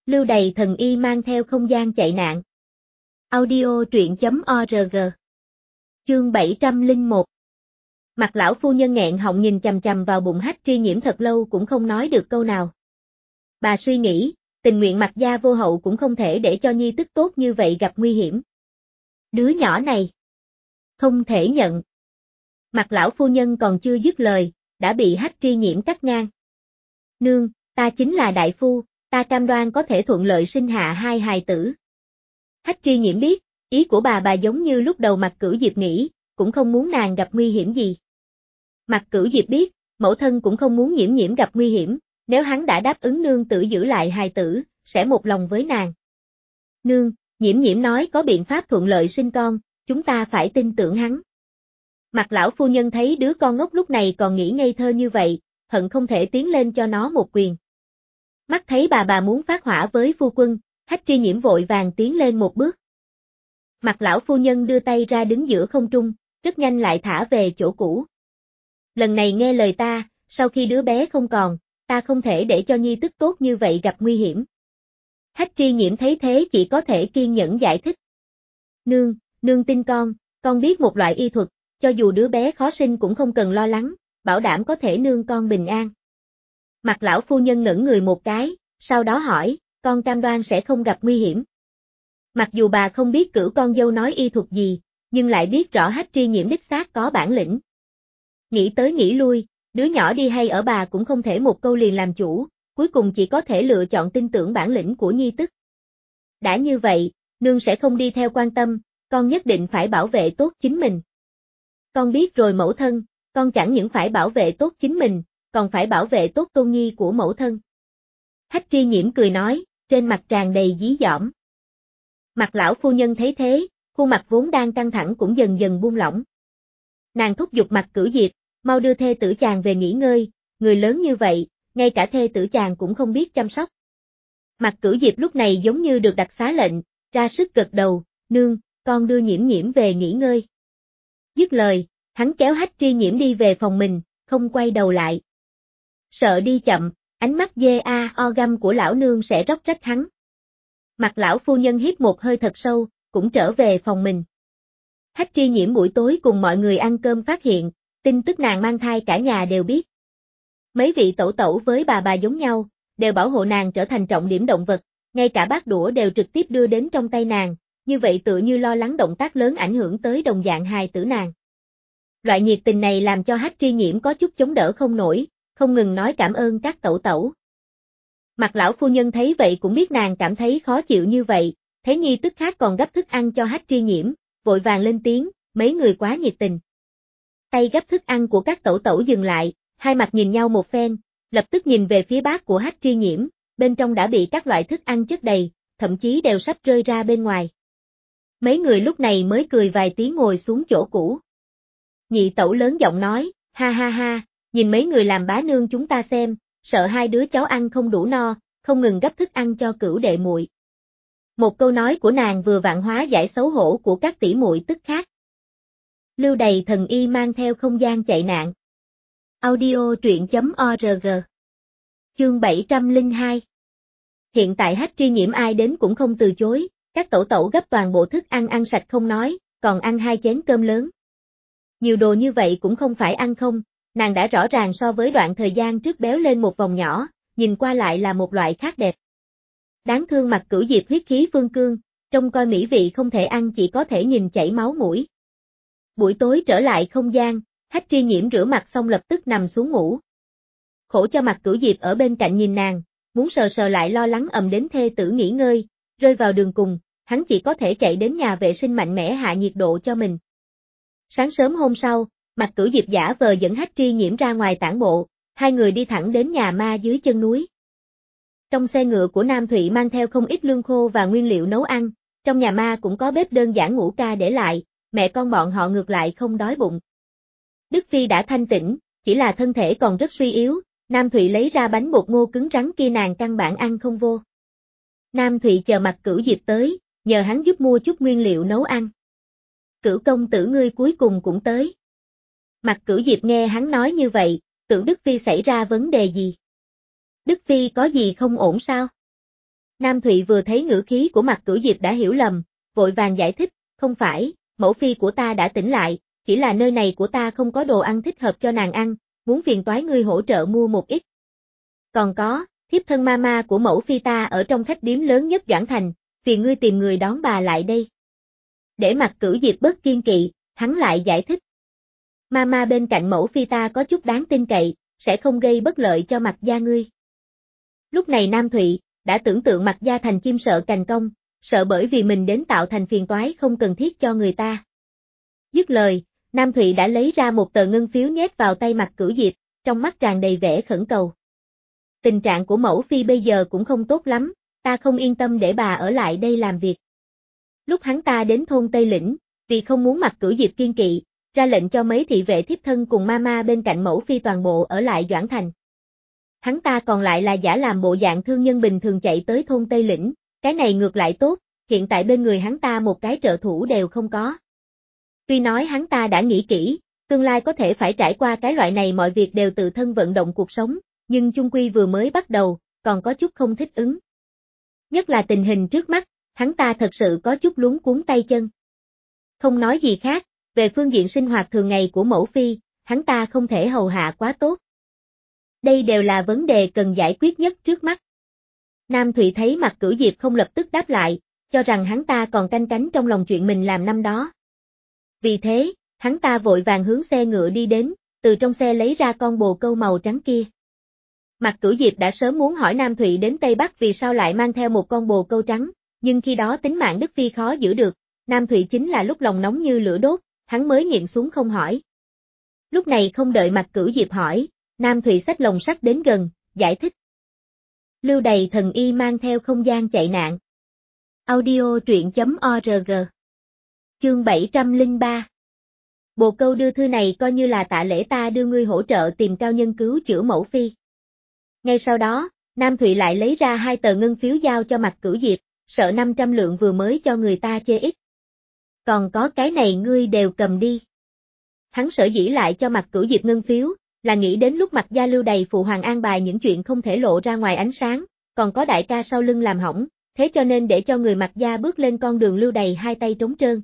Lưu Đày thần y mang theo không gian chạy nạn. Audio truyện.org. Chương 701. Mặt lão phu nhân nghẹn họng nhìn chằm chằm vào bụng Hách Tri Nhiễm thật lâu cũng không nói được câu nào. Bà suy nghĩ, tình nguyện mặc gia vô hậu cũng không thể để cho nhi tức tốt như vậy gặp nguy hiểm. Đứa nhỏ này không thể nhận. Mặt lão phu nhân còn chưa dứt lời, đã bị Hách Tri Nhiễm cắt ngang. Nương, ta chính là đại phu, ta cam đoan có thể thuận lợi sinh hạ hai hài tử. Hách Tri Nhiễm biết, ý của bà giống như lúc đầu Mạc Cửu Diệp nghĩ, cũng không muốn nàng gặp nguy hiểm gì. Mạc Cửu Diệp biết, mẫu thân cũng không muốn Nhiễm Nhiễm gặp nguy hiểm, nếu hắn đã đáp ứng nương tử giữ lại hài tử, sẽ một lòng với nàng. Nương, Nhiễm Nhiễm nói có biện pháp thuận lợi sinh con, chúng ta phải tin tưởng hắn. Mạc lão phu nhân thấy đứa con ngốc lúc này còn nghĩ ngây thơ như vậy, hận không thể tiến lên cho nó một quyền. Mắt thấy bà muốn phát hỏa với phu quân, Hách Tri Nhiễm vội vàng tiến lên một bước. Mạc lão phu nhân đưa tay ra đứng giữa không trung, rất nhanh lại thả về chỗ cũ. Lần này nghe lời ta, sau khi đứa bé không còn, ta không thể để cho nhi tức tốt như vậy gặp nguy hiểm. Hách Tri Nhiễm thấy thế chỉ có thể kiên nhẫn giải thích. Nương tin con biết một loại y thuật, cho dù đứa bé khó sinh cũng không cần lo lắng, bảo đảm có thể nương con bình an. Mạc lão phu nhân ngẩn người một cái, sau đó hỏi, con cam đoan sẽ không gặp nguy hiểm. Mặc dù bà không biết cửu con dâu nói y thuật gì, nhưng lại biết rõ Hách Tri Nhiễm đích xác có bản lĩnh. Nghĩ tới nghĩ lui, đứa nhỏ đi hay ở bà cũng không thể một câu liền làm chủ, cuối cùng chỉ có thể lựa chọn tin tưởng bản lĩnh của nhi tức. Đã như vậy, nương sẽ không đi theo quan tâm, con nhất định phải bảo vệ tốt chính mình. Con biết rồi mẫu thân, con chẳng những phải bảo vệ tốt chính mình, còn phải bảo vệ tốt tôn nhi của mẫu thân. Hách Tri Nhiễm cười nói, trên mặt tràn đầy dí dỏm. Mặt lão phu nhân thấy thế, khuôn mặt vốn đang căng thẳng cũng dần dần buông lỏng. Nàng thúc giục Mạc Cửu Diệp, mau đưa thê tử chàng về nghỉ ngơi, người lớn như vậy, ngay cả thê tử chàng cũng không biết chăm sóc. Mạc Cửu Diệp lúc này giống như được đặc xá lệnh, ra sức gật đầu, nương, con đưa Nhiễm Nhiễm về nghỉ ngơi. Dứt lời, hắn kéo Hách Tri Nhiễm đi về phòng mình, không quay đầu lại. Sợ đi chậm, ánh mắt o găm của lão nương sẽ róc rách hắn. Mặt lão phu nhân hít một hơi thật sâu, cũng trở về phòng mình. Hách Tri Nhiễm buổi tối cùng mọi người ăn cơm phát hiện, tin tức nàng mang thai cả nhà đều biết. Mấy vị tẩu tẩu với bà giống nhau, đều bảo hộ nàng trở thành trọng điểm động vật, ngay cả bát đũa đều trực tiếp đưa đến trong tay nàng, như vậy tựa như lo lắng động tác lớn ảnh hưởng tới đồng dạng hài tử nàng. Loại nhiệt tình này làm cho Hách Tri Nhiễm có chút chống đỡ không nổi, không ngừng nói cảm ơn các tẩu tẩu. Mặt lão phu nhân thấy vậy cũng biết nàng cảm thấy khó chịu như vậy, thấy nhi tức khác còn gấp thức ăn cho Hách Tri Nhiễm, vội vàng lên tiếng, mấy người quá nhiệt tình. Tay gấp thức ăn của các tẩu tẩu dừng lại, hai mặt nhìn nhau một phen, lập tức nhìn về phía bát của Hách Tri Nhiễm, bên trong đã bị các loại thức ăn chất đầy, thậm chí đều sắp rơi ra bên ngoài. Mấy người lúc này mới cười vài tiếng ngồi xuống chỗ cũ. Nhị tẩu lớn giọng nói, ha ha ha, nhìn mấy người làm bá nương chúng ta xem, sợ hai đứa cháu ăn không đủ no, không ngừng gấp thức ăn cho Cửu đệ muội. Một câu nói của nàng vừa vạn hóa giải xấu hổ của các tỷ muội tức khác. Lưu Đày thần y mang theo không gian chạy nạn. Audio truyện.org. Chương 702. Hiện tại Hách Tri Nhiễm ai đến cũng không từ chối, các tẩu tẩu gấp toàn bộ thức ăn ăn sạch không nói, còn ăn 2 chén cơm lớn. Nhiều đồ như vậy cũng không phải ăn không, nàng đã rõ ràng so với đoạn thời gian trước béo lên một vòng nhỏ, nhìn qua lại là một loại khác đẹp. Đáng thương Mạc Cửu Diệp huyết khí phương cương, trông coi mỹ vị không thể ăn chỉ có thể nhìn chảy máu mũi. Buổi tối trở lại không gian, Hách Tri Nhiễm rửa mặt xong lập tức nằm xuống ngủ. Khổ cho Mạc Cửu Diệp ở bên cạnh nhìn nàng, muốn sờ sờ lại lo lắng ầm đến thê tử nghỉ ngơi, rơi vào đường cùng, hắn chỉ có thể chạy đến nhà vệ sinh mạnh mẽ hạ nhiệt độ cho mình. Sáng sớm hôm sau, Mạc Cửu Diệp giả vờ dẫn Hách Tri Nhiễm ra ngoài tản bộ, hai người đi thẳng đến nhà ma dưới chân núi. Trong xe ngựa của Nam Thụy mang theo không ít lương khô và nguyên liệu nấu ăn, trong nhà ma cũng có bếp đơn giản ngũ ca để lại, mẹ con bọn họ ngược lại không đói bụng. Đức Phi đã thanh tỉnh, chỉ là thân thể còn rất suy yếu, Nam Thụy lấy ra bánh bột ngô cứng rắn kia nàng căn bản ăn không vô. Nam Thụy chờ Mạc Cửu Diệp tới, nhờ hắn giúp mua chút nguyên liệu nấu ăn. Cửu công tử ngươi cuối cùng cũng tới. Mạc Cửu Diệp nghe hắn nói như vậy, tưởng Đức Phi xảy ra vấn đề gì? Đức Phi có gì không ổn sao? Nam Thụy vừa thấy ngữ khí của Mạc Cửu Diệp đã hiểu lầm, vội vàng giải thích, không phải, mẫu phi của ta đã tỉnh lại, chỉ là nơi này của ta không có đồ ăn thích hợp cho nàng ăn, muốn phiền toái ngươi hỗ trợ mua một ít. Còn có, thiếp thân mama của mẫu phi ta ở trong khách điếm lớn nhất Doãn Thành, phiền ngươi tìm người đón bà lại đây. Để Mạc Cửu Diệp bớt kiên kỵ, hắn lại giải thích. Mama bên cạnh mẫu phi ta có chút đáng tin cậy, sẽ không gây bất lợi cho Mạc gia ngươi. Lúc này Nam Thụy đã tưởng tượng Mạc gia thành chim sợ cành cong, sợ bởi vì mình đến tạo thành phiền toái không cần thiết cho người ta. Dứt lời, Nam Thụy đã lấy ra một tờ ngân phiếu nhét vào tay Mạc Cửu Diệp, trong mắt tràn đầy vẻ khẩn cầu. Tình trạng của mẫu phi bây giờ cũng không tốt lắm, ta không yên tâm để bà ở lại đây làm việc. Lúc hắn ta đến thôn Tây Lĩnh, vì không muốn Mạc Cửu Diệp kiên kỵ, ra lệnh cho mấy thị vệ thiếp thân cùng mama bên cạnh mẫu phi toàn bộ ở lại Doãn Thành. Hắn ta còn lại là giả làm bộ dạng thương nhân bình thường chạy tới thôn Tây Lĩnh, cái này ngược lại tốt, hiện tại bên người hắn ta một cái trợ thủ đều không có. Tuy nói hắn ta đã nghĩ kỹ, tương lai có thể phải trải qua cái loại này mọi việc đều tự thân vận động cuộc sống, nhưng chung quy vừa mới bắt đầu, còn có chút không thích ứng. Nhất là tình hình trước mắt, hắn ta thật sự có chút luống cuống tay chân. Không nói gì khác, về phương diện sinh hoạt thường ngày của mẫu phi, hắn ta không thể hầu hạ quá tốt. Đây đều là vấn đề cần giải quyết nhất trước mắt. Nam Thụy thấy Mạc Cửu Diệp không lập tức đáp lại, cho rằng hắn ta còn canh cánh trong lòng chuyện mình làm năm đó. Vì thế, hắn ta vội vàng hướng xe ngựa đi đến, từ trong xe lấy ra con bồ câu màu trắng kia. Mạc Cửu Diệp đã sớm muốn hỏi Nam Thụy đến Tây Bắc vì sao lại mang theo một con bồ câu trắng, nhưng khi đó tính mạng Đức Phi khó giữ được, Nam Thụy chính là lúc lòng nóng như lửa đốt, hắn mới nhịn xuống không hỏi. Lúc này không đợi Mạc Cửu Diệp hỏi, Nam Thụy xách lồng sắt đến gần, giải thích. Lưu Đày thần y mang theo không gian chạy nạn. Audio truyện.org. Chương 703. Bồ câu đưa thư này coi như là tạ lễ ta đưa ngươi hỗ trợ tìm cao nhân cứu chữa mẫu phi. Ngay sau đó, Nam Thụy lại lấy ra 2 tờ ngân phiếu giao cho Mạc Cửu Diệp, sợ 500 lượng vừa mới cho người ta chê ít. Còn có cái này ngươi đều cầm đi. Hắn sở dĩ lại cho Mạc Cửu Diệp ngân phiếu, là nghĩ đến lúc Mạc gia Lưu Đày phụ hoàng an bài những chuyện không thể lộ ra ngoài ánh sáng, còn có đại ca sau lưng làm hỏng, thế cho nên để cho người Mạc gia bước lên con đường Lưu Đày hai tay trống trơn.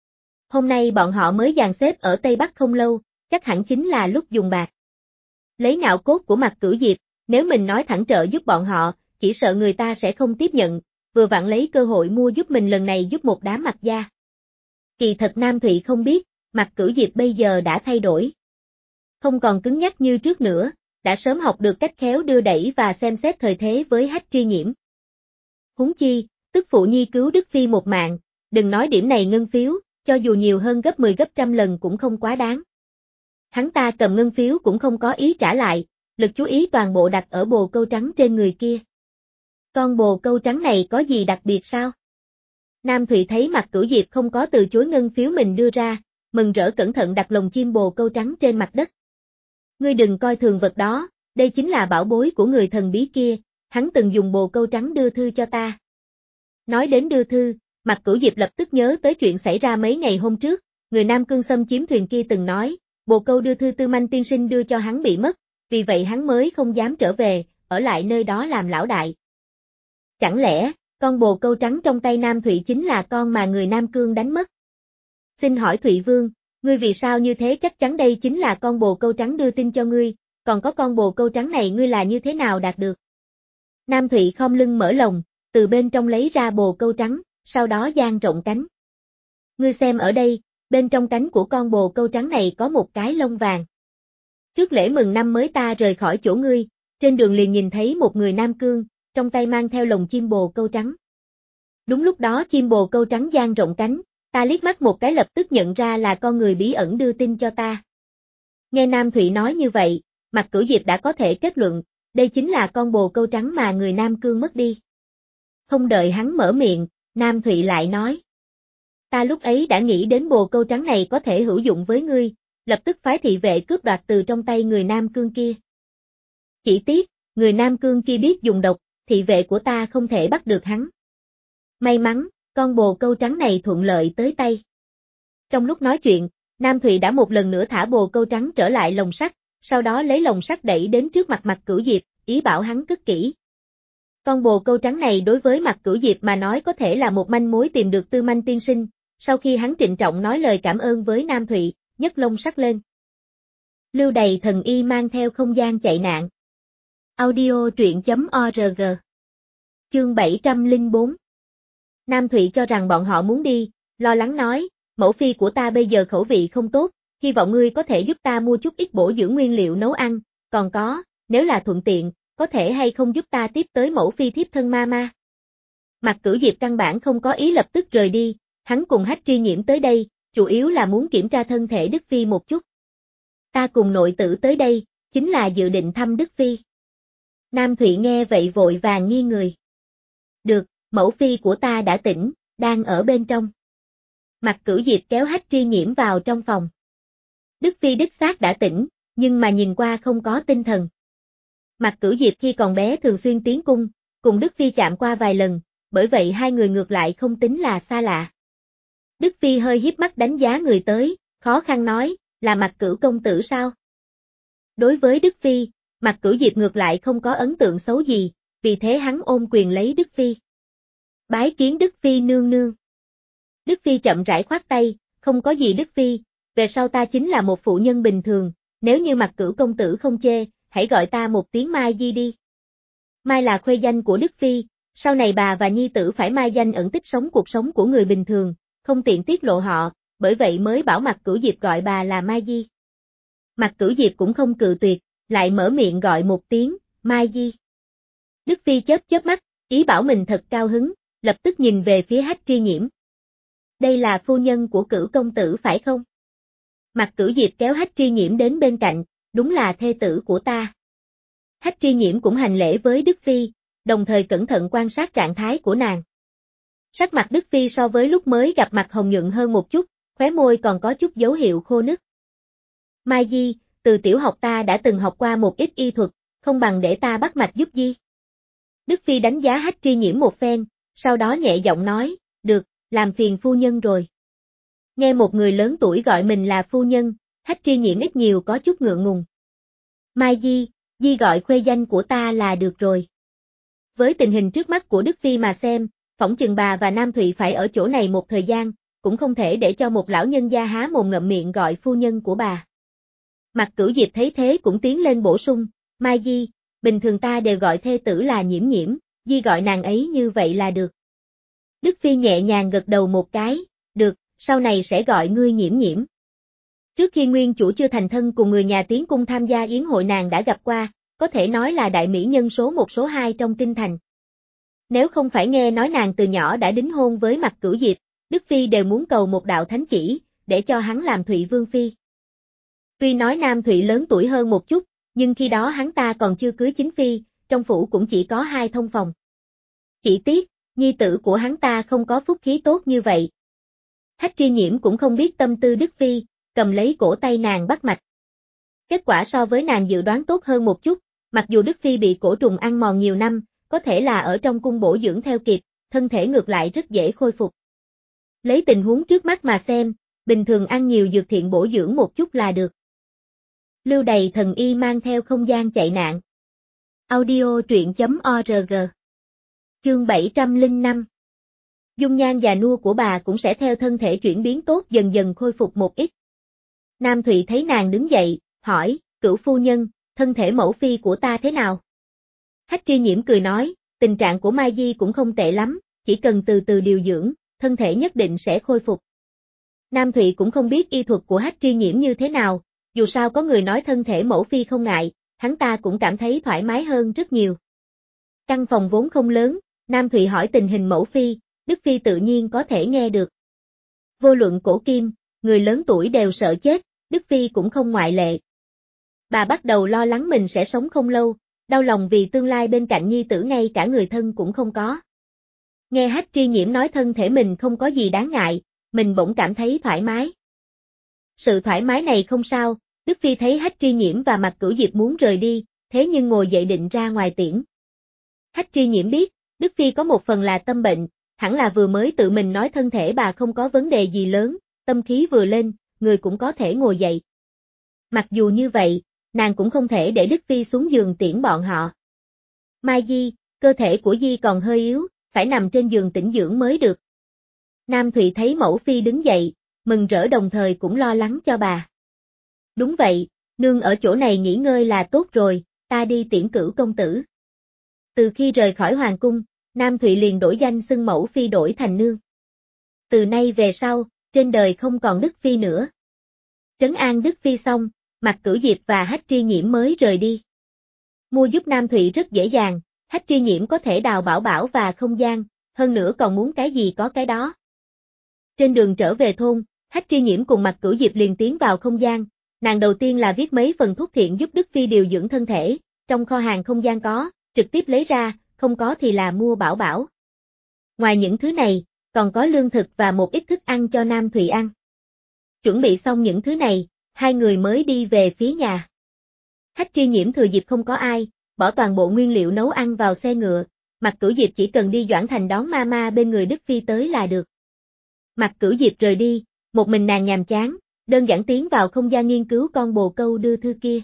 Hôm nay bọn họ mới dàn xếp ở Tây Bắc không lâu, chắc hẳn chính là lúc dùng bạc. Lấy ngạo cốt của Mạc Cửu Diệp, nếu mình nói thẳng trợ giúp bọn họ, chỉ sợ người ta sẽ không tiếp nhận, vừa vặn lấy cơ hội mua giúp mình lần này giúp một đám Mạc gia. Kỳ thật Nam Thụy không biết, Mạc Cửu Diệp bây giờ đã thay đổi. Không còn cứng nhắc như trước nữa, đã sớm học được cách khéo đưa đẩy và xem xét thời thế với Hách Tri Nhiễm. Huống chi, tức phụ nhi cứu Đức Phi một mạng, đừng nói điểm này ngân phiếu, cho dù nhiều hơn gấp 10 gấp trăm lần cũng không quá đáng. Hắn ta cầm ngân phiếu cũng không có ý trả lại, lực chú ý toàn bộ đặt ở bồ câu trắng trên người kia. Con bồ câu trắng này có gì đặc biệt sao? Nam Thụy thấy Mạc Cửu Diệp không có từ chối ngân phiếu mình đưa ra, mừng rỡ cẩn thận đặt lồng chim bồ câu trắng trên mặt đất. Ngươi đừng coi thường vật đó, đây chính là bảo bối của người thần bí kia, hắn từng dùng bồ câu trắng đưa thư cho ta. Nói đến đưa thư, Mạc Cửu Diệp lập tức nhớ tới chuyện xảy ra mấy ngày hôm trước, người Nam Cương xâm chiếm thuyền kia từng nói, bồ câu đưa thư Tư Manh tiên sinh đưa cho hắn bị mất, vì vậy hắn mới không dám trở về, ở lại nơi đó làm lão đại. Chẳng lẽ, con bồ câu trắng trong tay Nam Thụy chính là con mà người Nam Cương đánh mất? Xin hỏi Thụy Vương, ngươi vì sao như thế chắc chắn đây chính là con bồ câu trắng đưa tin cho ngươi, còn có con bồ câu trắng này ngươi là như thế nào đạt được? Nam Thụy khom lưng mở lồng, từ bên trong lấy ra bồ câu trắng, sau đó dang rộng cánh. Ngươi xem ở đây, bên trong cánh của con bồ câu trắng này có một cái lông vàng. Trước lễ mừng năm mới ta rời khỏi chỗ ngươi, trên đường liền nhìn thấy một người Nam Cương, trong tay mang theo lồng chim bồ câu trắng. Đúng lúc đó chim bồ câu trắng dang rộng cánh, ta liếc mắt một cái lập tức nhận ra là con người bí ẩn đưa tin cho ta. Nghe Nam Thụy nói như vậy, Mạc Cửu Diệp đã có thể kết luận, đây chính là con bồ câu trắng mà người Nam Cương mất đi. Không đợi hắn mở miệng, Nam Thụy lại nói. Ta lúc ấy đã nghĩ đến bồ câu trắng này có thể hữu dụng với ngươi, lập tức phái thị vệ cướp đoạt từ trong tay người Nam Cương kia. Chỉ tiếc, người Nam Cương kia biết dùng độc, thị vệ của ta không thể bắt được hắn. May mắn, con bồ câu trắng này thuận lợi tới tay. Trong lúc nói chuyện, Nam Thụy đã một lần nữa thả bồ câu trắng trở lại lồng sắt, sau đó lấy lồng sắt đẩy đến trước mặt Mạc Cửu Diệp, ý bảo hắn cất kỹ. Con bồ câu trắng này đối với Mạc Cửu Diệp mà nói có thể là một manh mối tìm được Tư Manh tiên sinh, sau khi hắn trịnh trọng nói lời cảm ơn với Nam Thụy, nhấc lông sắc lên. Lưu Đày thần y mang theo không gian chạy nạn. Audio truyện.org. Chương 704. Nam Thụy cho rằng bọn họ muốn đi, lo lắng nói, mẫu phi của ta bây giờ khẩu vị không tốt, hy vọng ngươi có thể giúp ta mua chút ít bổ dưỡng nguyên liệu nấu ăn, còn có, nếu là thuận tiện, có thể hay không giúp ta tiếp tới mẫu phi thiếp thân ma. Mạc Cửu Diệp căn bản không có ý lập tức rời đi, hắn cùng Hách Tri Nhiễm tới đây, chủ yếu là muốn kiểm tra thân thể Đức Phi một chút. Ta cùng nội tử tới đây, chính là dự định thăm Đức Phi. Nam Thụy nghe vậy vội vàng nghi người. Được, mẫu phi của ta đã tỉnh, đang ở bên trong. Mạc Cửu Diệp kéo Hách Tri Nhiễm vào trong phòng. Đức Phi đích xác đã tỉnh, nhưng mà nhìn qua không có tinh thần. Mạc Cửu Diệp khi còn bé thường xuyên tiến cung, cùng Đức Phi chạm qua vài lần, bởi vậy hai người ngược lại không tính là xa lạ. Đức Phi hơi híp mắt đánh giá người tới, khó khăn nói, là Mạc Cửu công tử sao? Đối với Đức Phi, Mạc Cửu Diệp ngược lại không có ấn tượng xấu gì, vì thế hắn ôm quyền lấy Đức Phi. Bái kiến Đức Phi nương nương. Đức Phi chậm rãi khoát tay, không có gì Đức Phi, về sau ta chính là một phụ nhân bình thường, nếu như Mạc Cửu công tử không chê, hãy gọi ta một tiếng Mai Di đi. Mai là khuê danh của Đức Phi, sau này bà và nhi tử phải mai danh ẩn tích sống cuộc sống của người bình thường, không tiện tiết lộ họ, bởi vậy mới bảo Mạc Cửu Diệp gọi bà là Mai Di. Mạc Cửu Diệp cũng không cự tuyệt, lại mở miệng gọi một tiếng, Mai Di. Đức Phi chớp mắt, ý bảo mình thật cao hứng, lập tức nhìn về phía Hách Tri Nhiễm. Đây là phu nhân của Cửu công tử phải không? Mạc Cửu Diệp kéo Hách Tri Nhiễm đến bên cạnh, đúng là thê tử của ta. Hách Tri Nhiễm cũng hành lễ với Đức Phi, đồng thời cẩn thận quan sát trạng thái của nàng. Sắc mặt Đức Phi so với lúc mới gặp mặt hồng nhuận hơn một chút, khóe môi còn có chút dấu hiệu khô nứt. Mai Di, từ tiểu học ta đã từng học qua một ít y thuật, không bằng để ta bắt mạch giúp Di. Đức Phi đánh giá Hách Tri Nhiễm một phen, sau đó nhẹ giọng nói, được, làm phiền phu nhân rồi. Nghe một người lớn tuổi gọi mình là phu nhân, Hách Tri Nhiễm ít nhiều có chút ngượng ngùng. Mai Di, Di gọi khuê danh của ta là được rồi. Với tình hình trước mắt của Đức Phi mà xem, phỏng chừng bà và Nam Thụy phải ở chỗ này một thời gian, cũng không thể để cho một lão nhân gia há mồm ngậm miệng gọi phu nhân của bà. Mạc Cửu Diệp thấy thế cũng tiến lên bổ sung, Mai Di, bình thường ta đều gọi thê tử là Nhiễm Nhiễm, Di gọi nàng ấy như vậy là được. Đức Phi nhẹ nhàng gật đầu một cái, được, sau này sẽ gọi ngươi Nhiễm Nhiễm. Trước khi nguyên chủ chưa thành thân cùng người nhà tiến cung tham gia yến hội nàng đã gặp qua, có thể nói là đại mỹ nhân số 1 số 2 trong kinh thành. Nếu không phải nghe nói nàng từ nhỏ đã đính hôn với Mạc Cửu Diệp, Đức Phi đều muốn cầu một đạo thánh chỉ, để cho hắn làm Thụy Vương Phi. Tuy nói Nam Thụy lớn tuổi hơn một chút, nhưng khi đó hắn ta còn chưa cưới chính phi, trong phủ cũng chỉ có 2 thông phòng. Chỉ tiếc, nhi tử của hắn ta không có phúc khí tốt như vậy. Hách Tri Nhiễm cũng không biết tâm tư Đức Phi, cầm lấy cổ tay nàng bắt mạch. Kết quả so với nàng dự đoán tốt hơn một chút, mặc dù Đức Phi bị cổ trùng ăn mòn nhiều năm, có thể là ở trong cung bổ dưỡng theo kịp, thân thể ngược lại rất dễ khôi phục. Lấy tình huống trước mắt mà xem, bình thường ăn nhiều dược thiện bổ dưỡng một chút là được. Lưu Đày thần y mang theo không gian chạy nạn. Audio truyện.org. Chương 705. Dung nhan già nua của bà cũng sẽ theo thân thể chuyển biến tốt dần dần khôi phục một ít. Nam Thụy thấy nàng đứng dậy, hỏi, Cửu phu nhân, thân thể mẫu phi của ta thế nào? Hách Tri Nhiễm cười nói, tình trạng của Mai Di cũng không tệ lắm, chỉ cần từ từ điều dưỡng, thân thể nhất định sẽ khôi phục. Nam Thụy cũng không biết y thuật của Hách Tri Nhiễm như thế nào, dù sao có người nói thân thể mẫu phi không ngại, hắn ta cũng cảm thấy thoải mái hơn rất nhiều. Căn phòng vốn không lớn, Nam Thụy hỏi tình hình mẫu phi, Đức Phi tự nhiên có thể nghe được. Vô luận cổ kim, người lớn tuổi đều sợ chết, Đức Phi cũng không ngoại lệ. Bà bắt đầu lo lắng mình sẽ sống không lâu, đau lòng vì tương lai bên cạnh nhi tử ngay cả người thân cũng không có. Nghe Hách Tri Nhiễm nói thân thể mình không có gì đáng ngại, mình bỗng cảm thấy thoải mái. Sự thoải mái này không sao, Đức Phi thấy Hách Tri Nhiễm và Mạc Cửu Diệp muốn rời đi, thế nhưng ngồi dậy định ra ngoài tiễn. Hách Tri Nhiễm biết, Đức Phi có một phần là tâm bệnh, hẳn là vừa mới tự mình nói thân thể bà không có vấn đề gì lớn, tâm khí vừa lên, người cũng có thể ngồi dậy. Mặc dù như vậy, nàng cũng không thể để Đức Phi xuống giường tiễn bọn họ. Mai Di, cơ thể của Di còn hơi yếu, phải nằm trên giường tĩnh dưỡng mới được. Nam Thụy thấy mẫu phi đứng dậy, mừng rỡ đồng thời cũng lo lắng cho bà. Đúng vậy, nương ở chỗ này nghỉ ngơi là tốt rồi, ta đi tiễn cửu công tử. Từ khi rời khỏi hoàng cung, Nam Thụy liền đổi danh xưng mẫu phi đổi thành nương. Từ nay về sau, trên đời không còn Đức Phi nữa. Trấn an Đức Phi xong, Mạc Cửu Diệp và Hách Tri Nhiễm mới rời đi. Mua giúp Nam Thụy rất dễ dàng, Hách Tri Nhiễm có thể đào bảo bảo và không gian, hơn nữa còn muốn cái gì có cái đó. Trên đường trở về thôn, Hách Tri Nhiễm cùng Mạc Cửu Diệp liền tiến vào không gian, nàng đầu tiên là viết mấy phần thuốc thiện giúp Đức Phi điều dưỡng thân thể, trong kho hàng không gian có, trực tiếp lấy ra, không có thì là mua bảo bảo. Ngoài những thứ này, còn có lương thực và một ít thức ăn cho Nam Thụy ăn. Chuẩn bị xong những thứ này, hai người mới đi về phía nhà. Hách Tri Nhiễm thừa dịp không có ai, bỏ toàn bộ nguyên liệu nấu ăn vào xe ngựa, Mạc Cửu Diệp chỉ cần đi Doãn Thành đón mama bên người Đức Phi tới là được. Mạc Cửu Diệp rời đi, một mình nàng nhàm chán, đơn giản tiến vào không gian nghiên cứu con bồ câu đưa thư kia.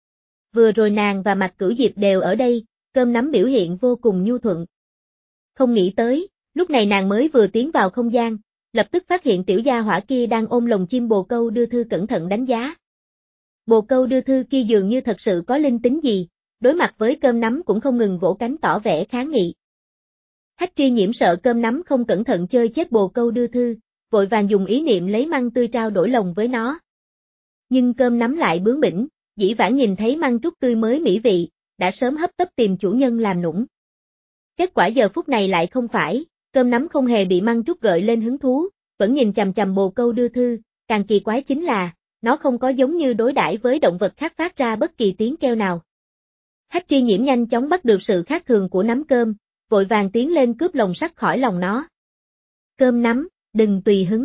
Vừa rồi nàng và Mạc Cửu Diệp đều ở đây, cơm nắm biểu hiện vô cùng nhu thuận. Không nghĩ tới, lúc này nàng mới vừa tiến vào không gian, lập tức phát hiện tiểu gia hỏa kia đang ôm lồng chim bồ câu đưa thư cẩn thận đánh giá. Bồ câu đưa thư kia dường như thật sự có linh tính gì, đối mặt với cơm nắm cũng không ngừng vỗ cánh tỏ vẻ kháng nghị. Hách Tri Nhiễm sợ cơm nắm không cẩn thận chơi chết bồ câu đưa thư, vội vàng dùng ý niệm lấy măng tươi trao đổi lồng với nó. Nhưng cơm nắm lại bướng bỉnh, dĩ vãng nhìn thấy măng trúc tươi mới mỹ vị, đã sớm hấp tấp tìm chủ nhân làm nũng. Kết quả giờ phút này lại không phải, cơm nắm không hề bị măng trúc gợi lên hứng thú, vẫn nhìn chằm chằm bồ câu đưa thư, càng kỳ quái chính là, nó không có giống như đối đãi với động vật khác phát ra bất kỳ tiếng kêu nào. Hách Tri Nhiễm nhanh chóng bắt được sự khác thường của nắm cơm, vội vàng tiến lên cướp lồng sắt khỏi lòng nó. Cơm nắm, đừng tùy hứng.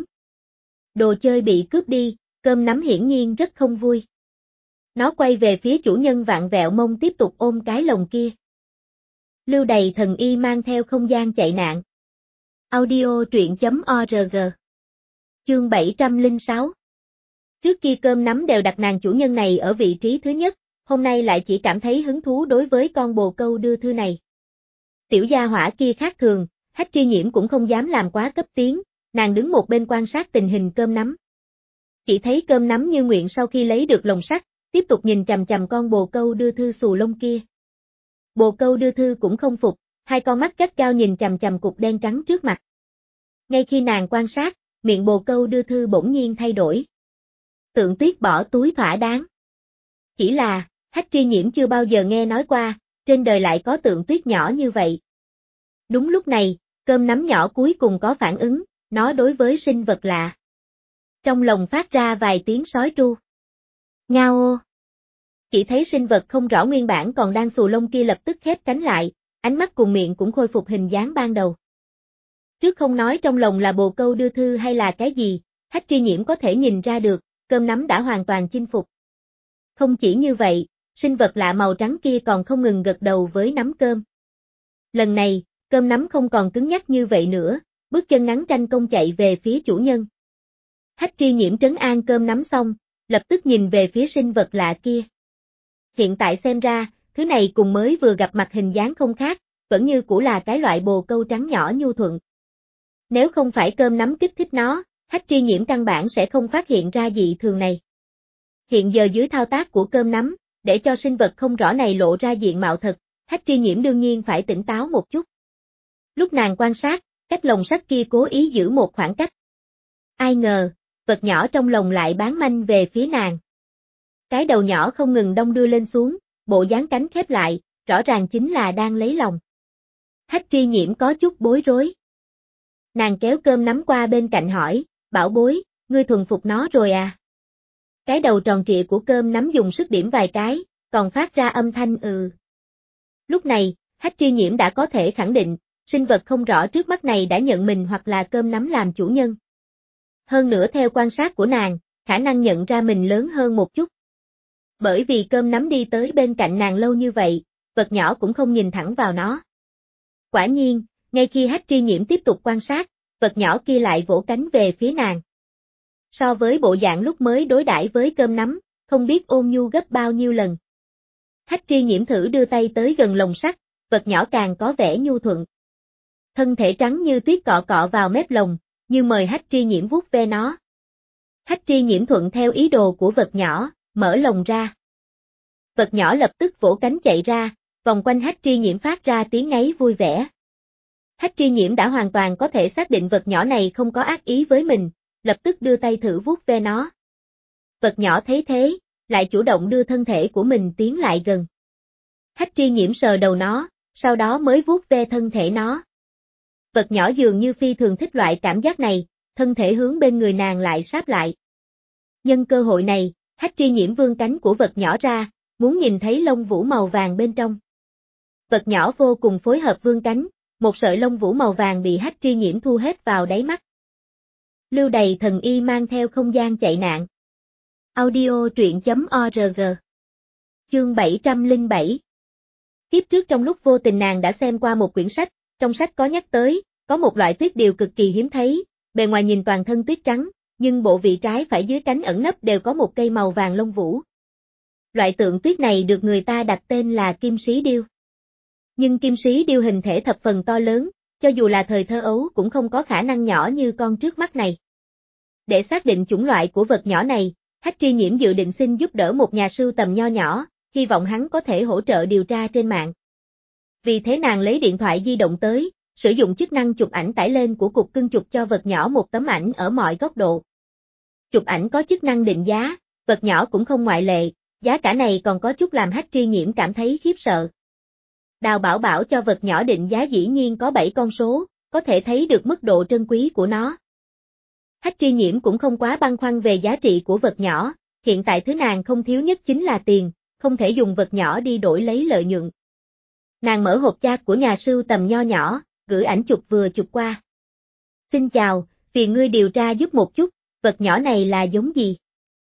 Đồ chơi bị cướp đi, cơm nắm hiển nhiên rất không vui. Nó quay về phía chủ nhân vặn vẹo mông tiếp tục ôm cái lồng kia. Lưu Đầy Thần Y mang theo không gian chạy nạn. Audio truyện.org. Chương 706. Trước kia cơm nắm đều đặt nàng chủ nhân này ở vị trí thứ nhất, hôm nay lại chỉ cảm thấy hứng thú đối với con bồ câu đưa thư này. Tiểu gia hỏa kia khác thường, Hách Tri Nhiễm cũng không dám làm quá cấp tiến, nàng đứng một bên quan sát tình hình cơm nắm. Chỉ thấy cơm nắm như nguyện sau khi lấy được lồng sắt, tiếp tục nhìn chằm chằm con bồ câu đưa thư xù lông kia. Bồ câu đưa thư cũng không phục, hai con mắt gắt gao nhìn chằm chằm cục đen trắng trước mặt. Ngay khi nàng quan sát, miệng bồ câu đưa thư bỗng nhiên thay đổi. Tượng Tuyết bỏ túi thỏa đáng. Chỉ là, Hách Tri Nhiễm chưa bao giờ nghe nói qua, trên đời lại có tượng tuyết nhỏ như vậy. Đúng lúc này, cơm nắm nhỏ cuối cùng có phản ứng, nó đối với sinh vật lạ. Trong lồng phát ra vài tiếng sói tru. Ngao ô. Chỉ thấy sinh vật không rõ nguyên bản còn đang xù lông kia lập tức khép cánh lại, ánh mắt cùng miệng cũng khôi phục hình dáng ban đầu. Trước không nói trong lồng là bồ câu đưa thư hay là cái gì, Hách Tri Nhiễm có thể nhìn ra được, cơm nắm đã hoàn toàn chinh phục. Không chỉ như vậy, sinh vật lạ màu trắng kia còn không ngừng gật đầu với nắm cơm. Lần này, cơm nắm không còn cứng nhắc như vậy nữa, bước chân ngắn tranh công chạy về phía chủ nhân. Hách Tri Nhiễm trấn an cơm nắm xong, lập tức nhìn về phía sinh vật lạ kia. Hiện tại xem ra, thứ này cùng mới vừa gặp mặt hình dáng không khác, vẫn như cũ là cái loại bồ câu trắng nhỏ nhu thuận. Nếu không phải cơm nắm kích thích nó, Hách Tri Nhiễm căn bản sẽ không phát hiện ra dị thường này. Hiện giờ dưới thao tác của cơm nắm, để cho sinh vật không rõ này lộ ra diện mạo thật, Hách Tri Nhiễm đương nhiên phải tỉnh táo một chút. Lúc nàng quan sát, cách lồng sắt kia cố ý giữ một khoảng cách. Ai ngờ, vật nhỏ trong lồng lại bám manh về phía nàng. Cái đầu nhỏ không ngừng đong đưa lên xuống, bộ dáng cánh khép lại, rõ ràng chính là đang lấy lòng. Hách Tri Nhiễm có chút bối rối. Nàng kéo cơm nắm qua bên cạnh hỏi, bảo bối, ngươi thuần phục nó rồi à? Cái đầu tròn trịa của cơm nắm dùng sức điểm vài cái, còn phát ra âm thanh ừ. Lúc này, Hách Tri Nhiễm đã có thể khẳng định, sinh vật không rõ trước mắt này đã nhận mình hoặc là cơm nắm làm chủ nhân. Hơn nữa theo quan sát của nàng, khả năng nhận ra mình lớn hơn một chút. Bởi vì cơm nắm đi tới bên cạnh nàng lâu như vậy, vật nhỏ cũng không nhìn thẳng vào nó. Quả nhiên, ngay khi Hách Tri Nhiễm tiếp tục quan sát, vật nhỏ kia lại vỗ cánh về phía nàng. So với bộ dạng lúc mới đối đãi với cơm nắm, không biết ôn nhu gấp bao nhiêu lần. Hách Tri Nhiễm thử đưa tay tới gần lồng sắt, vật nhỏ càng có vẻ nhu thuận. Thân thể trắng như tuyết cọ cọ vào mép lồng, như mời Hách Tri Nhiễm vuốt ve nó. Hách Tri Nhiễm thuận theo ý đồ của vật nhỏ, mở lồng ra. Vật nhỏ lập tức vỗ cánh chạy ra, vòng quanh Hách Tri Nhiễm phát ra tiếng ngáy vui vẻ. Hách Tri Nhiễm đã hoàn toàn có thể xác định vật nhỏ này không có ác ý với mình, lập tức đưa tay thử vuốt ve nó. Vật nhỏ thấy thế, lại chủ động đưa thân thể của mình tiến lại gần. Hách Tri Nhiễm sờ đầu nó, sau đó mới vuốt ve thân thể nó. Vật nhỏ dường như phi thường thích loại cảm giác này, thân thể hướng bên người nàng lại sáp lại. Nhân cơ hội này, Hách Tri Nhiễm vươn cánh của vật nhỏ ra, muốn nhìn thấy lông vũ màu vàng bên trong. Vật nhỏ vô cùng phối hợp vươn cánh, một sợi lông vũ màu vàng bị Hách Tri Nhiễm thu hết vào đáy mắt. Lưu Đầy Thần Y mang theo không gian chạy nạn. Audio truyện.org. Chương 707. Kiếp trước trong lúc vô tình nàng đã xem qua một quyển sách, trong sách có nhắc tới, có một loại tuyết điều cực kỳ hiếm thấy, bề ngoài nhìn toàn thân tuyết trắng, nhưng bộ vị trái phải dưới cánh ẩn nấp đều có một cây màu vàng lông vũ. Loại tượng tuyết này được người ta đặt tên là kim sĩ điêu. Nhưng kim sĩ điêu hình thể thập phần to lớn, cho dù là thời thơ ấu cũng không có khả năng nhỏ như con trước mắt này. Để xác định chủng loại của vật nhỏ này, Hách Tri Nhiễm dự định xin giúp đỡ một nhà sưu tầm nho nhỏ, hy vọng hắn có thể hỗ trợ điều tra trên mạng. Vì thế nàng lấy điện thoại di động tới, sử dụng chức năng chụp ảnh tải lên của cục cưng chụp cho vật nhỏ một tấm ảnh ở mọi góc độ. Chụp ảnh có chức năng định giá, vật nhỏ cũng không ngoại lệ, giá cả này còn có chút làm Hách Tri Nhiễm cảm thấy khiếp sợ. Đào Bảo Bảo cho vật nhỏ định giá dĩ nhiên có 7 con số, có thể thấy được mức độ trân quý của nó. Hách Tri Nhiễm cũng không quá băn khoăn về giá trị của vật nhỏ, hiện tại thứ nàng không thiếu nhất chính là tiền, không thể dùng vật nhỏ đi đổi lấy lợi nhuận. Nàng mở hộp chat của nhà sưu tầm nho nhỏ, gửi ảnh chụp vừa chụp qua. Xin chào, phiền ngươi điều tra giúp một chút, vật nhỏ này là giống gì?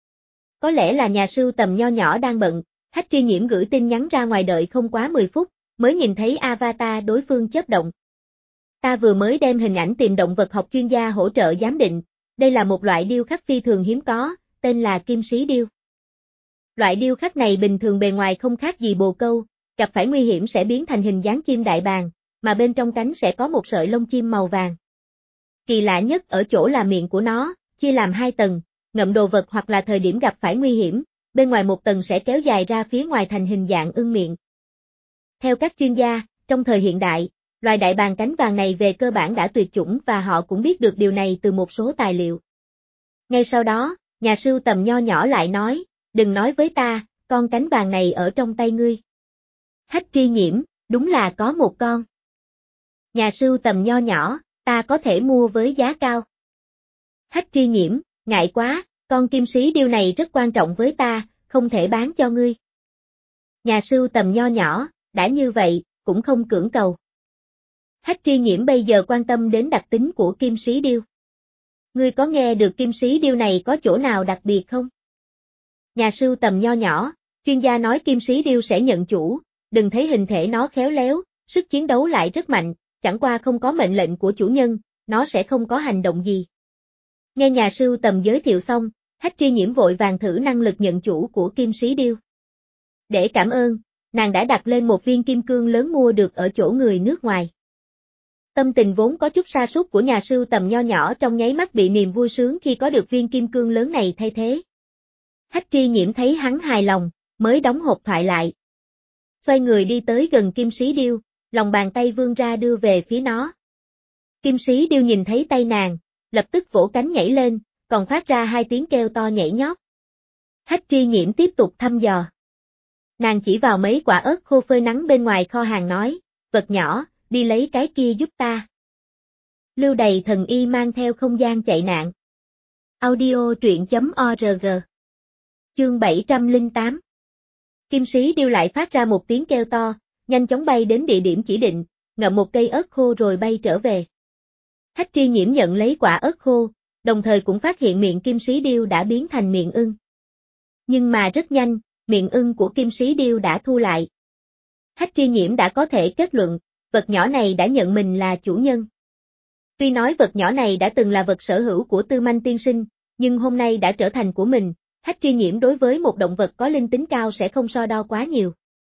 Có lẽ là nhà sưu tầm nho nhỏ đang bận, Hách Tri Nhiễm gửi tin nhắn ra ngoài đợi không quá 10 phút, mới nhìn thấy avatar đối phương chớp động. Ta vừa mới đem hình ảnh tìm động vật học chuyên gia hỗ trợ giám định, đây là một loại điêu khắc phi thường hiếm có, tên là kim sĩ điêu. Loại điêu khắc này bình thường bề ngoài không khác gì bồ câu, gặp phải nguy hiểm sẽ biến thành hình dáng chim đại bàng, mà bên trong cánh sẽ có một sợi lông chim màu vàng. Kỳ lạ nhất ở chỗ là miệng của nó, chia làm 2 tầng, ngậm đồ vật hoặc là thời điểm gặp phải nguy hiểm, bên ngoài một tầng sẽ kéo dài ra phía ngoài thành hình dạng ưng miệng. Theo các chuyên gia, trong thời hiện đại, loài đại bàng cánh vàng này về cơ bản đã tuyệt chủng và họ cũng biết được điều này từ một số tài liệu. Ngay sau đó, nhà sưu tầm nho nhỏ lại nói, đừng nói với ta, con cánh vàng này ở trong tay ngươi. Hách Tri Nhiễm, đúng là có một con. Nhà sưu tầm nho nhỏ, ta có thể mua với giá cao. Hách Tri Nhiễm, ngại quá, con kim sĩ điêu này rất quan trọng với ta, không thể bán cho ngươi. Nhà sưu tầm nho nhỏ, đã như vậy, cũng không cưỡng cầu. Hách Tri Nhiễm bây giờ quan tâm đến đặc tính của kim sĩ điêu. Ngươi có nghe được kim sĩ điêu này có chỗ nào đặc biệt không? Nhà sưu tầm nho nhỏ, chuyên gia nói kim sĩ điêu sẽ nhận chủ, đừng thấy hình thể nó khéo léo, sức chiến đấu lại rất mạnh, chẳng qua không có mệnh lệnh của chủ nhân, nó sẽ không có hành động gì. Nghe nhà sưu tầm giới thiệu xong, Hách Tri Nhiễm vội vàng thử năng lực nhận chủ của kim sĩ điêu. Để cảm ơn, nàng đã đặt lên một viên kim cương lớn mua được ở chỗ người nước ngoài. Tâm tình vốn có chút sa sút của nhà sưu tầm nho nhỏ trong nháy mắt bị niềm vui sướng khi có được viên kim cương lớn này thay thế. Hách Tri Nhiễm thấy hắn hài lòng, mới đóng hộp thoại lại. Xoay người đi tới gần kim sĩ điêu, lòng bàn tay vươn ra đưa về phía nó. Kim sĩ điêu nhìn thấy tay nàng, lập tức vỗ cánh nhảy lên, còn phát ra 2 tiếng kêu to nhảy nhót. Hách Tri Nhiễm tiếp tục thăm dò. Nàng chỉ vào mấy quả ớt khô phơi nắng bên ngoài kho hàng nói, vật nhỏ, đi lấy cái kia giúp ta. Lưu Đầy Thần Y mang theo không gian chạy nạn. Audio truyện.org. Chương 708. Kim sĩ điêu lại phát ra một tiếng kêu to, nhanh chóng bay đến địa điểm chỉ định, ngậm một cây ớt khô rồi bay trở về. Hách Tri Nhiễm nhận lấy quả ớt khô, đồng thời cũng phát hiện miệng kim sĩ điêu đã biến thành miệng ưng. Nhưng mà rất nhanh, miệng ưng của kim sĩ điêu đã thu lại. Hách Tri Nhiễm đã có thể kết luận, vật nhỏ này đã nhận mình là chủ nhân. Tuy nói vật nhỏ này đã từng là vật sở hữu của Tư Manh tiên sinh, nhưng hôm nay đã trở thành của mình, Hách Tri Nhiễm đối với một động vật có linh tính cao sẽ không so đo quá nhiều.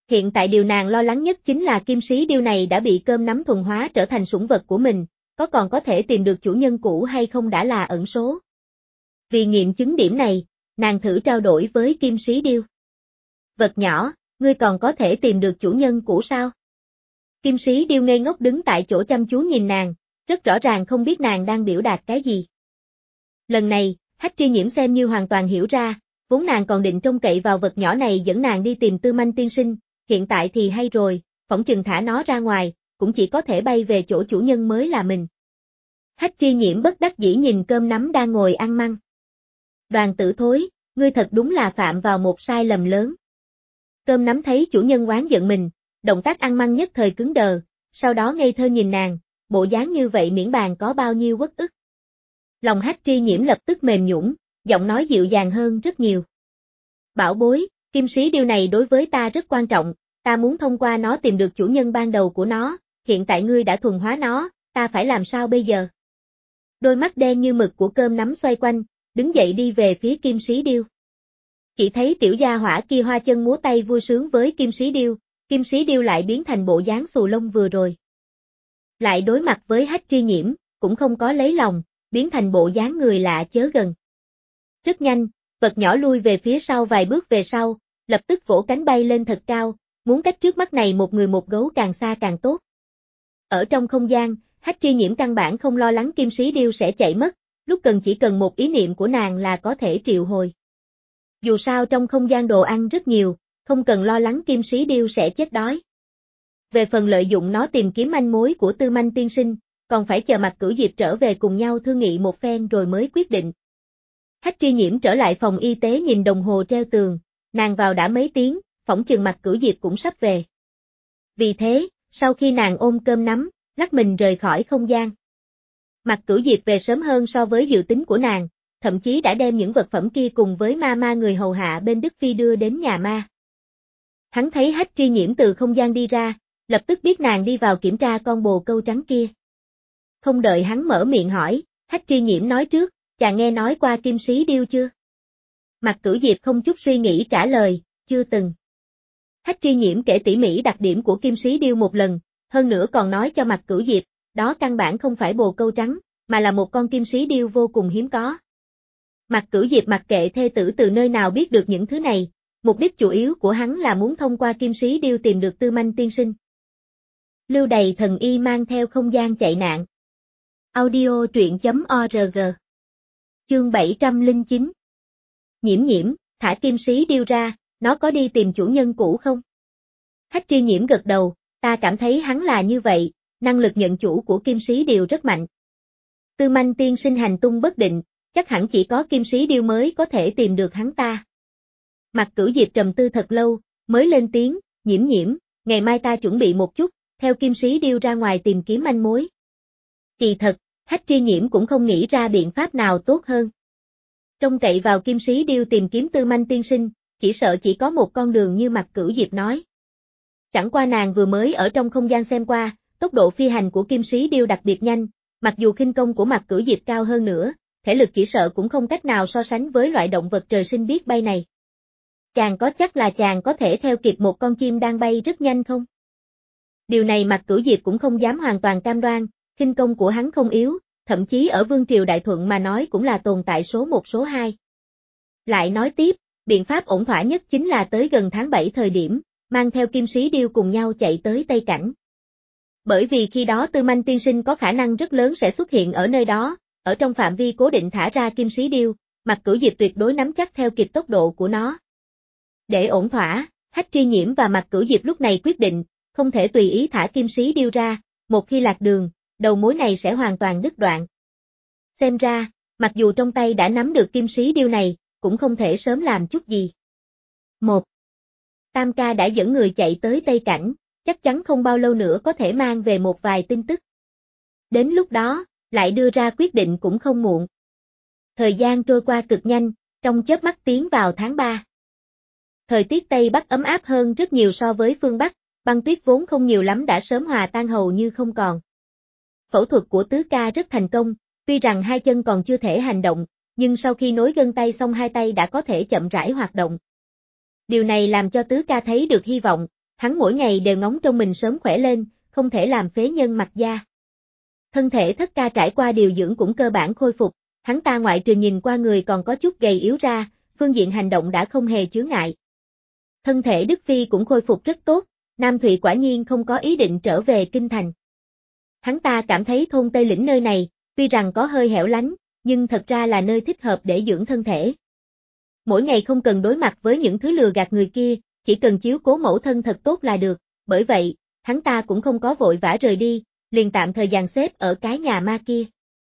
Hiện tại điều nàng lo lắng nhất chính là kim sĩ điêu này đã bị cơm nắm thuần hóa trở thành sủng vật của mình, còn có thể tìm được chủ nhân cũ hay không đã là ẩn số. Vì nghiệm chứng điểm này, nàng thử trao đổi với kim sĩ điêu. Vật nhỏ, ngươi còn có thể tìm được chủ nhân cũ sao? Kim sĩ điêu ngây ngốc đứng tại chỗ chăm chú nhìn nàng, rất rõ ràng không biết nàng đang biểu đạt cái gì. Lần này, Hách Tri Nhiễm xem như hoàn toàn hiểu ra, vốn nàng còn định trông cậy vào vật nhỏ này dẫn nàng đi tìm Tư Manh tiên sinh, hiện tại thì hay rồi, phỏng chừng thả nó ra ngoài, cũng chỉ có thể bay về chỗ chủ nhân mới là mình. Hách Tri Nhiễm bất đắc dĩ nhìn cơm nắm đang ngồi ăn măng. Đoàn Tử Thối, ngươi thật đúng là phạm vào một sai lầm lớn. Cơm nắm thấy chủ nhân oán giận mình, động tác ăn măng nhất thời cứng đờ, sau đó ngây thơ nhìn nàng, bộ dáng như vậy miễn bàn có bao nhiêu uất ức. Lòng Hách Tri Nhiễm lập tức mềm nhũn, giọng nói dịu dàng hơn rất nhiều. Bảo bối, kim sĩ điêu này đối với ta rất quan trọng, ta muốn thông qua nó tìm được chủ nhân ban đầu của nó, hiện tại ngươi đã thuần hóa nó, ta phải làm sao bây giờ? Đôi mắt đen như mực của cơm nắm xoay quanh, đứng dậy đi về phía kim sĩ điêu. Chỉ thấy tiểu gia hỏa kia hoa chân múa tay vui sướng với kim sĩ điêu lại biến thành bộ dáng xù lông vừa rồi. Lại đối mặt với Hách Tri Nhiễm, cũng không có lấy lòng, biến thành bộ dáng người lạ chớ gần. Rất nhanh, vật nhỏ lui về phía sau vài bước về sau, lập tức vỗ cánh bay lên thật cao, muốn cách trước mắt này một người một gấu càng xa càng tốt. Ở trong không gian, Hách Tri Nhiễm căn bản không lo lắng kim sĩ điêu sẽ chạy mất, lúc cần chỉ cần một ý niệm của nàng là có thể triệu hồi. Dù sao trong không gian đồ ăn rất nhiều, không cần lo lắng kim sĩ điêu sẽ chết đói. Về phần lợi dụng nó tìm kiếm manh mối của Tư Manh tiên sinh, còn phải chờ Mạc Cửu Diệp trở về cùng nhau thương nghị một phen rồi mới quyết định. Hách Tri Nhiễm trở lại phòng y tế nhìn đồng hồ treo tường, nàng vào đã mấy tiếng, phỏng chừng Mạc Cửu Diệp cũng sắp về. Vì thế, sau khi nàng ôm cơm nắm, lắc mình rời khỏi không gian. Mạc Cửu Diệp về sớm hơn so với dự tính của nàng, thậm chí đã đem những vật phẩm kia cùng với ma người hầu hạ bên Đức Phi đưa đến nhà ma. Hắn thấy Hách Tri Nhiễm từ không gian đi ra, lập tức biết nàng đi vào kiểm tra con bồ câu trắng kia. Không đợi hắn mở miệng hỏi, Hách Tri Nhiễm nói trước, chàng nghe nói qua kim sĩ điêu chưa? Mạc Cửu Diệp không chút suy nghĩ trả lời, chưa từng. Hách Tri Nhiễm kể tỉ mỉ đặc điểm của kim sĩ điêu một lần, hơn nữa còn nói cho Mạc Cửu Diệp, đó căn bản không phải bồ câu trắng, mà là một con kim sĩ điêu vô cùng hiếm có. Mạc Cửu Diệp mặc kệ thê tử từ nơi nào biết được những thứ này, mục đích chủ yếu của hắn là muốn thông qua kim sĩ điêu tìm được Tư Manh tiên sinh. Lưu Đày thần y mang theo không gian chạy nạn. Audio truyện.org. Chương 709. Nhiễm, thả kim sĩ điêu ra, nó có đi tìm chủ nhân cũ không? Hách Tri Nhiễm gật đầu, ta cảm thấy hắn là như vậy, năng lực nhận chủ của kim sĩ điêu rất mạnh. Tư Manh tiên sinh hành tung bất định, chắc hẳn chỉ có kim sĩ điêu mới có thể tìm được hắn ta. Mạc Cửu Diệp trầm tư thật lâu, mới lên tiếng, Nhiễm, ngày mai ta chuẩn bị một chút, theo kim sĩ điêu ra ngoài tìm kiếm manh mối. Kỳ thật, Hách Tri Nhiễm cũng không nghĩ ra biện pháp nào tốt hơn. Trông cậy vào kim sĩ điêu tìm kiếm Tư Manh tiên sinh, chỉ sợ chỉ có một con đường như Mạc Cửu Diệp nói. Chẳng qua nàng vừa mới ở trong không gian xem qua, tốc độ phi hành của kim sĩ điêu đặc biệt nhanh, mặc dù khinh công của Mạc Cửu Diệp cao hơn nữa, thể lực chỉ sợ cũng không cách nào so sánh với loại động vật trời sinh biết bay này. Chàng có chắc là chàng có thể theo kịp một con chim đang bay rất nhanh không? Điều này Mạc Cửu Diệp cũng không dám hoàn toàn cam đoan, khinh công của hắn không yếu, thậm chí ở Vương triều Đại Thuận mà nói cũng là tồn tại số 1 số 2. Lại nói tiếp, biện pháp ổn thỏa nhất chính là tới gần tháng 7 thời điểm, mang theo kim sĩ điêu cùng nhau chạy tới Tây Cảnh. Bởi vì khi đó Tư Manh tiên sinh có khả năng rất lớn sẽ xuất hiện ở nơi đó, ở trong phạm vi cố định thả ra kim sĩ điêu, Mạc Cửu Diệp tuyệt đối nắm chắc theo kịp tốc độ của nó. Để ổn thỏa, Hách Tri Nhiễm và Mạc Cửu Diệp lúc này quyết định, không thể tùy ý thả kim sĩ điêu ra, một khi lạc đường, đầu mối này sẽ hoàn toàn đứt đoạn. Xem ra, mặc dù trong tay đã nắm được kim sĩ điêu này, cũng không thể sớm làm chút gì. 1. Tam ca đã dẫn người chạy tới Tây Cảnh, chắc chắn không bao lâu nữa có thể mang về một vài tin tức. Đến lúc đó, lại đưa ra quyết định cũng không muộn. Thời gian trôi qua cực nhanh, trong chớp mắt tiến vào tháng 3. Thời tiết Tây Bắc ấm áp hơn rất nhiều so với phương Bắc, băng tuyết vốn không nhiều lắm đã sớm hòa tan hầu như không còn. Phẫu thuật của tứ ca rất thành công, tuy rằng hai chân còn chưa thể hành động, nhưng sau khi nối gân tay xong hai tay đã có thể chậm rãi hoạt động. Điều này làm cho tứ ca thấy được hy vọng, hắn mỗi ngày đều ngóng trông mình sớm khỏe lên, không thể làm phế nhân Mạc gia. Thân thể Thất ca trải qua điều dưỡng cũng cơ bản khôi phục, hắn ta ngoại trừ nhìn qua người còn có chút gầy yếu ra, phương diện hành động đã không hề chướng ngại. Thân thể Đức Phi cũng khôi phục rất tốt, Nam Thụy quả nhiên không có ý định trở về kinh thành. Hắn ta cảm thấy thôn Tây Lĩnh nơi này, tuy rằng có hơi hẻo lánh, nhưng thật ra là nơi thích hợp để dưỡng thân thể. Mỗi ngày không cần đối mặt với những thứ lừa gạt người kia, chỉ cần chiếu cố mẫu thân thật tốt là được, bởi vậy, hắn ta cũng không có vội vã rời đi, liền tạm thời dàn xếp ở cái nhà ma kia.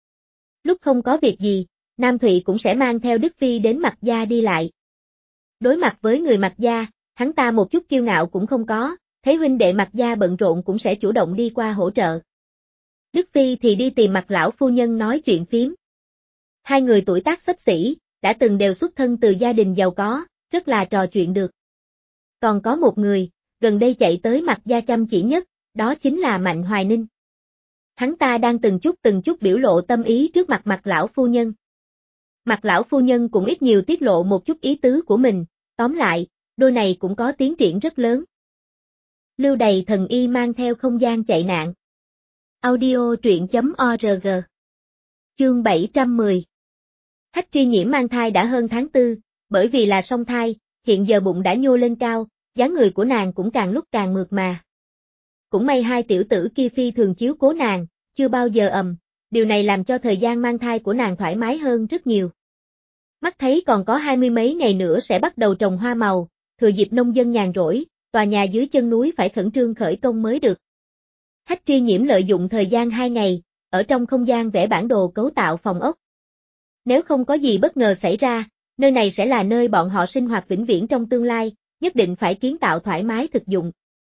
Lúc không có việc gì, Nam Thụy cũng sẽ mang theo Đức Phi đến Mạc gia đi lại. Đối mặt với người Mạc gia, hắn ta một chút kiêu ngạo cũng không có, thấy huynh đệ Mạc gia bận rộn cũng sẽ chủ động đi qua hỗ trợ. Đức Phi thì đi tìm Mạc lão phu nhân nói chuyện phiếm. Hai người tuổi tác xấp xỉ, đã từng đều xuất thân từ gia đình giàu có, rất là trò chuyện được. Còn có một người, gần đây chạy tới Mạc gia chăm chỉ nhất, đó chính là Mạnh Hoài Ninh. Hắn ta đang từng chút biểu lộ tâm ý trước mặt Mạc lão phu nhân. Mạc lão phu nhân cũng ít nhiều tiết lộ một chút ý tứ của mình, tóm lại, đôi này cũng có tiến triển rất lớn. Lưu Đầy Thần Y mang theo không gian chạy nạn. Audio truyện.org. Chương 710. Hách Tri Nhiễm mang thai đã hơn tháng 4, bởi vì là song thai, hiện giờ bụng đã nhô lên cao, dáng người của nàng cũng càng lúc càng mượt mà. Cũng may hai tiểu tử kia phi thường chiếu cố nàng, chưa bao giờ điều này làm cho thời gian mang thai của nàng thoải mái hơn rất nhiều. Mắt thấy còn có 20 mấy ngày nữa sẽ bắt đầu trồng hoa màu, thừa dịp nông dân nhàn rỗi, tòa nhà dưới chân núi phải khẩn trương khởi công mới được. Hách Tri Nhiễm lợi dụng thời gian 2 ngày, ở trong không gian vẽ bản đồ cấu tạo phòng ốc. Nếu không có gì bất ngờ xảy ra, nơi này sẽ là nơi bọn họ sinh hoạt vĩnh viễn trong tương lai, nhất định phải kiến tạo thoải mái thực dụng.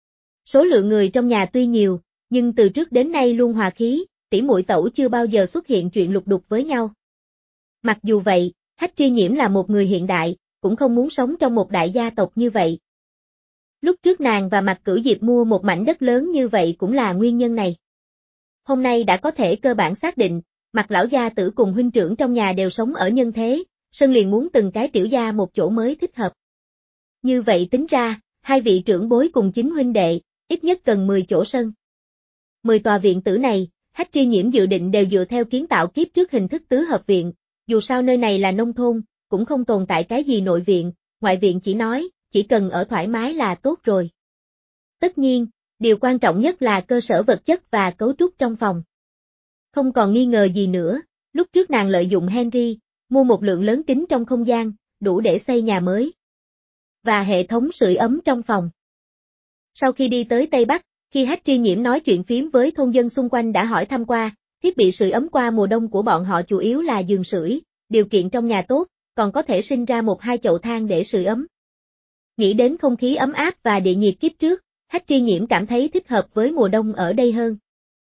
Số lượng người trong nhà tuy nhiều, nhưng từ trước đến nay luôn hòa khí, tỷ muội tẩu chưa bao giờ xuất hiện chuyện lục đục với nhau. Mặc dù vậy, Hách Tri Nhiễm là một người hiện đại, cũng không muốn sống trong một đại gia tộc như vậy. Lúc trước nàng và Mạc Cửu Diệp mua một mảnh đất lớn như vậy cũng là nguyên nhân này. Hôm nay đã có thể cơ bản xác định, Mạc lão gia tử cùng huynh trưởng trong nhà đều sống ở nhân thế, Sơn liền muốn từng cái tiểu gia một chỗ mới thích hợp. Như vậy tính ra, hai vị trưởng bối cùng chính huynh đệ, ít nhất cần 10 chỗ sân. 10 tòa viện tử này, Hách Tri Nhiễm dự định đều dựa theo kiến tạo kiếp trước hình thức tứ hợp viện, dù sao nơi này là nông thôn, cũng không tồn tại cái gì nội viện, ngoại viện chỉ cần ở thoải mái là tốt rồi. Tất nhiên, điều quan trọng nhất là cơ sở vật chất và cấu trúc trong phòng. Không còn nghi ngờ gì nữa, lúc trước nàng lợi dụng Henry, mua một lượng lớn kính trong không gian, đủ để xây nhà mới. Và hệ thống sưởi ấm trong phòng. Sau khi đi tới Tây Bắc, khi Hách Tri Nhiễm nói chuyện phiếm với thôn dân xung quanh đã hỏi thăm qua, thiết bị sưởi ấm qua mùa đông của bọn họ chủ yếu là giường sưởi, điều kiện trong nhà tốt, còn có thể sinh ra 1-2 chậu than để sưởi ấm. Nghĩ đến không khí ấm áp và địa nhiệt kiếp trước, Hách Tri Nhiễm cảm thấy thích hợp với mùa đông ở đây hơn.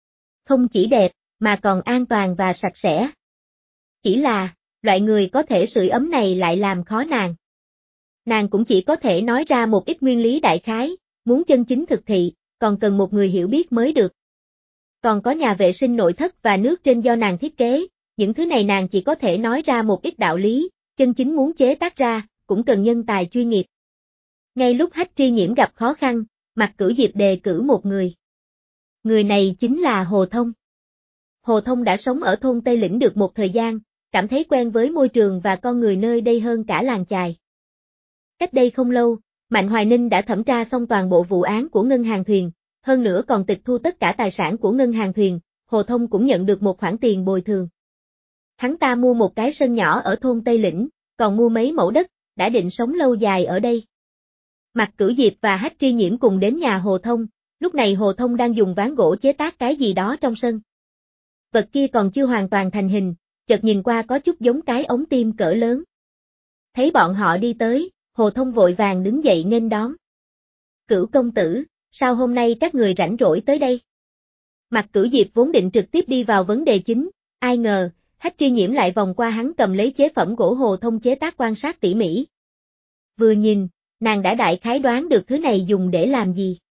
Không chỉ đẹp, mà còn an toàn và sạch sẽ. Chỉ là, loại người có thể sưởi ấm này lại làm khó nàng. Nàng cũng chỉ có thể nói ra một ít nguyên lý đại khái, muốn chân chính thực thị, còn cần một người hiểu biết mới được. Còn có nhà vệ sinh nội thất và nước trên do nàng thiết kế, những thứ này nàng chỉ có thể nói ra một ít đạo lý, chân chính muốn chế tác ra, cũng cần nhân tài chuyên nghiệp. Ngay lúc Hách Tri Nhiễm gặp khó khăn, Mạc Cửu Diệp đề cử một người. Người này chính là Hồ Thông. Hồ Thông đã sống ở thôn Tây Lĩnh được một thời gian, cảm thấy quen với môi trường và con người nơi đây hơn cả làng chài. Cách đây không lâu, Mạnh Hoài Ninh đã thẩm tra xong toàn bộ vụ án của ngân hàng thuyền, hơn nữa còn tịch thu tất cả tài sản của ngân hàng thuyền, Hồ Thông cũng nhận được một khoản tiền bồi thường. Hắn ta mua một cái sân nhỏ ở thôn Tây Lĩnh, còn mua mấy mẫu đất, đã định sống lâu dài ở đây. Mạc Cửu Diệp và Hách Tri Nhiễm cùng đến nhà Hồ Thông, lúc này Hồ Thông đang dùng ván gỗ chế tác cái gì đó trong sân. Vật kia còn chưa hoàn toàn thành hình, chợt nhìn qua có chút giống cái ống tim cỡ lớn. Thấy bọn họ đi tới, Hồ Thông vội vàng đứng dậy nghênh đón. Cửu công tử, sao hôm nay các người rảnh rỗi tới đây? Mạc Cửu Diệp vốn định trực tiếp đi vào vấn đề chính, ai ngờ, Hách Tri Nhiễm lại vòng qua hắn cầm lấy chế phẩm gỗ Hồ Thông chế tác quan sát tỉ mỉ. Vừa nhìn, nàng đã đại khái đoán được thứ này dùng để làm gì.